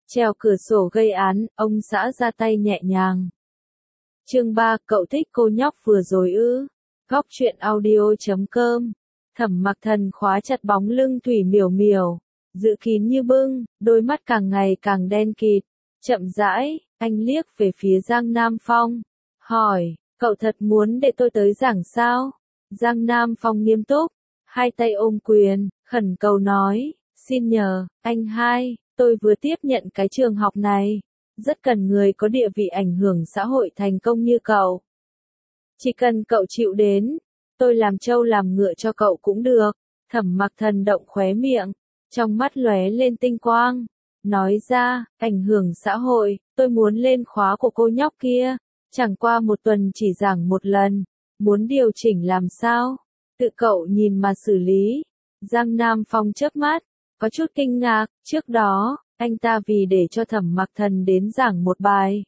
Trèo cửa sổ gây án, ông xã ra tay nhẹ nhàng. Chương 3, cậu thích cô nhóc vừa rồi ư? Góc truyện audio.com. Thẩm Mặc Thần khóa chặt bóng lưng Thủy Miểu Miểu, giữ kín như bưng, đôi mắt càng ngày càng đen kịt. Chậm rãi, anh liếc về phía Giang Nam Phong, hỏi, cậu thật muốn để tôi tới giảng sao? Giang Nam Phong nghiêm túc, hai tay ôm quyền, khẩn cầu nói, xin nhờ, anh hai, tôi vừa tiếp nhận cái trường học này, rất cần người có địa vị ảnh hưởng xã hội thành công như cậu. Chỉ cần cậu chịu đến, tôi làm trâu làm ngựa cho cậu cũng được. Thẩm Mặc Thần động khóe miệng, trong mắt lóe lên tinh quang, nói ra, ảnh hưởng xã hội, tôi muốn lên khóa của cô nhóc kia, chẳng qua một tuần chỉ giảng một lần, muốn điều chỉnh làm sao? Tự cậu nhìn mà xử lý. Giang Nam Phong chớp mắt, có chút kinh ngạc, trước đó, anh ta vì để cho Thẩm Mặc Thần đến giảng một bài.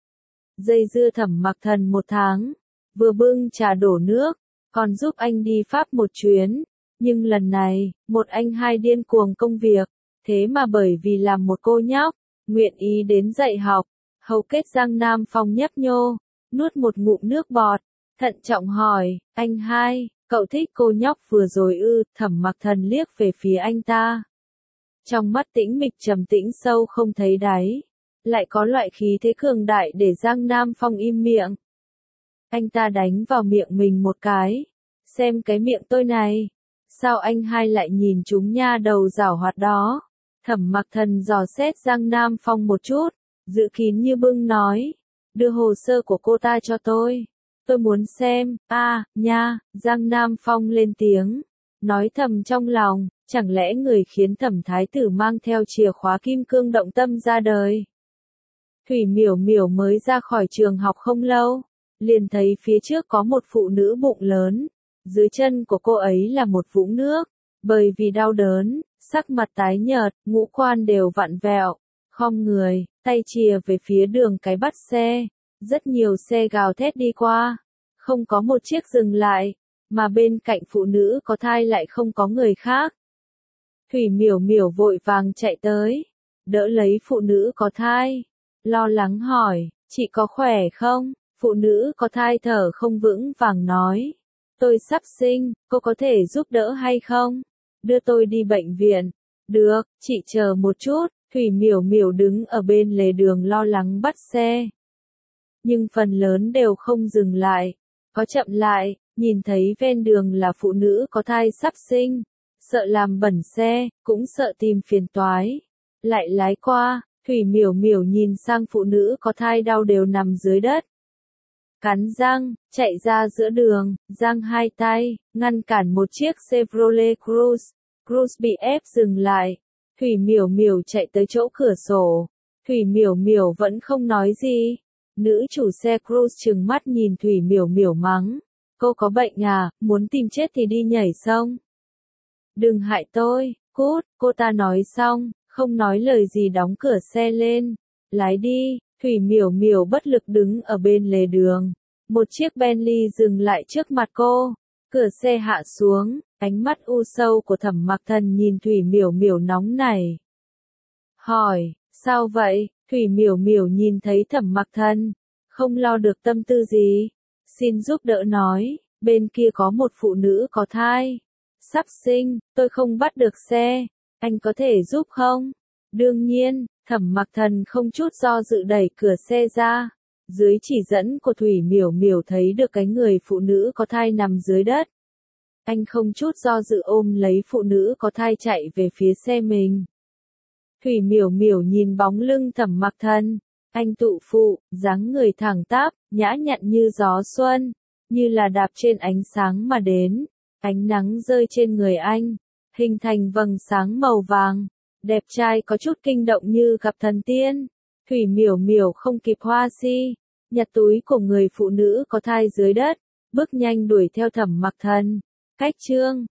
Dây dưa Thẩm Mặc Thần một tháng, vừa bưng trà đổ nước, còn giúp anh đi Pháp một chuyến, nhưng lần này, một anh hai điên cuồng công việc, thế mà bởi vì làm một cô nhóc, nguyện ý đến dạy học, hầu kết Giang Nam Phong nhấp nhô, nuốt một ngụm nước bọt, thận trọng hỏi, anh hai, cậu thích cô nhóc vừa rồi ư? Thẩm Mặc Thần liếc về phía anh ta. Trong mắt tĩnh mịch trầm tĩnh sâu không thấy đáy, lại có loại khí thế cường đại để Giang Nam Phong im miệng. Anh ta đánh vào miệng mình một cái, xem cái miệng tôi này, sao anh hai lại nhìn chúng nha đầu giảo hoạt đó? Thẩm Mặc Thần dò xét Giang Nam Phong một chút, giữ kín như bưng nói, đưa hồ sơ của cô ta cho tôi muốn xem. Nha, Giang Nam Phong lên tiếng, nói thầm trong lòng, chẳng lẽ người khiến Thẩm Thái Tử mang theo chìa khóa kim cương động tâm ra đời? Thủy Miểu Miểu mới ra khỏi trường học không lâu, liền thấy phía trước có một phụ nữ bụng lớn, dưới chân của cô ấy là một vũng nước, bởi vì đau đớn, sắc mặt tái nhợt, ngũ quan đều vặn vẹo, khom người, tay chìa về phía đường cái bắt xe, rất nhiều xe gào thét đi qua, không có một chiếc dừng lại, mà bên cạnh phụ nữ có thai lại không có người khác. Thủy Miểu Miểu vội vàng chạy tới, đỡ lấy phụ nữ có thai, lo lắng hỏi, chị có khỏe không? Phụ nữ có thai thở không vững vàng nói, tôi sắp sinh, cô có thể giúp đỡ hay không? Đưa tôi đi bệnh viện. Được, chị chờ một chút. Thủy Miểu Miểu đứng ở bên lề đường lo lắng bắt xe. Nhưng phần lớn đều không dừng lại, có chậm lại, nhìn thấy ven đường là phụ nữ có thai sắp sinh, sợ làm bẩn xe, cũng sợ tìm phiền toái, lại lái qua. Thủy Miểu Miểu nhìn sang phụ nữ có thai đau đều nằm dưới đất, cắn răng, chạy ra giữa đường, giang hai tay, ngăn cản một chiếc Chevrolet Cruze. Cruze bị ép dừng lại. Thủy Miểu Miểu chạy tới chỗ cửa sổ. Thủy Miểu Miểu vẫn không nói gì. Nữ chủ xe Cruze trừng mắt nhìn Thủy Miểu Miểu mắng. Cô có bệnh à, muốn tìm chết thì đi nhảy sông. Đừng hại tôi, cút, cô ta nói xong, không nói lời gì đóng cửa xe lên. Lái đi. Thủy Miểu Miểu bất lực đứng ở bên lề đường. Một chiếc Bentley dừng lại trước mặt cô. Cửa xe hạ xuống, ánh mắt u sâu của Thẩm Mặc Thần nhìn Thủy Miểu Miểu nóng nảy. Hỏi, sao vậy? Thủy Miểu Miểu nhìn thấy Thẩm Mặc Thần, không lo được tâm tư gì. Xin giúp đỡ nói, bên kia có một phụ nữ có thai, sắp sinh, tôi không bắt được xe, anh có thể giúp không? Đương nhiên. Thẩm Mặc Thần không chút do dự đẩy cửa xe ra. Dưới chỉ dẫn của Thủy Miểu Miểu thấy được cái người phụ nữ có thai nằm dưới đất. Anh không chút do dự ôm lấy phụ nữ có thai chạy về phía xe mình. Thủy Miểu Miểu nhìn bóng lưng Thẩm Mặc Thần. Anh tụ phụ, dáng người thẳng tắp, nhã nhặn như gió xuân, như là đạp trên ánh sáng mà đến. Ánh nắng rơi trên người anh, hình thành vầng sáng màu vàng. Đẹp trai có chút kinh động như gặp thần tiên. Thủy Miểu Miểu không kịp hoa si, nhặt túi của người phụ nữ có thai dưới đất, bước nhanh đuổi theo Thẩm Mặc Thần. Cách chương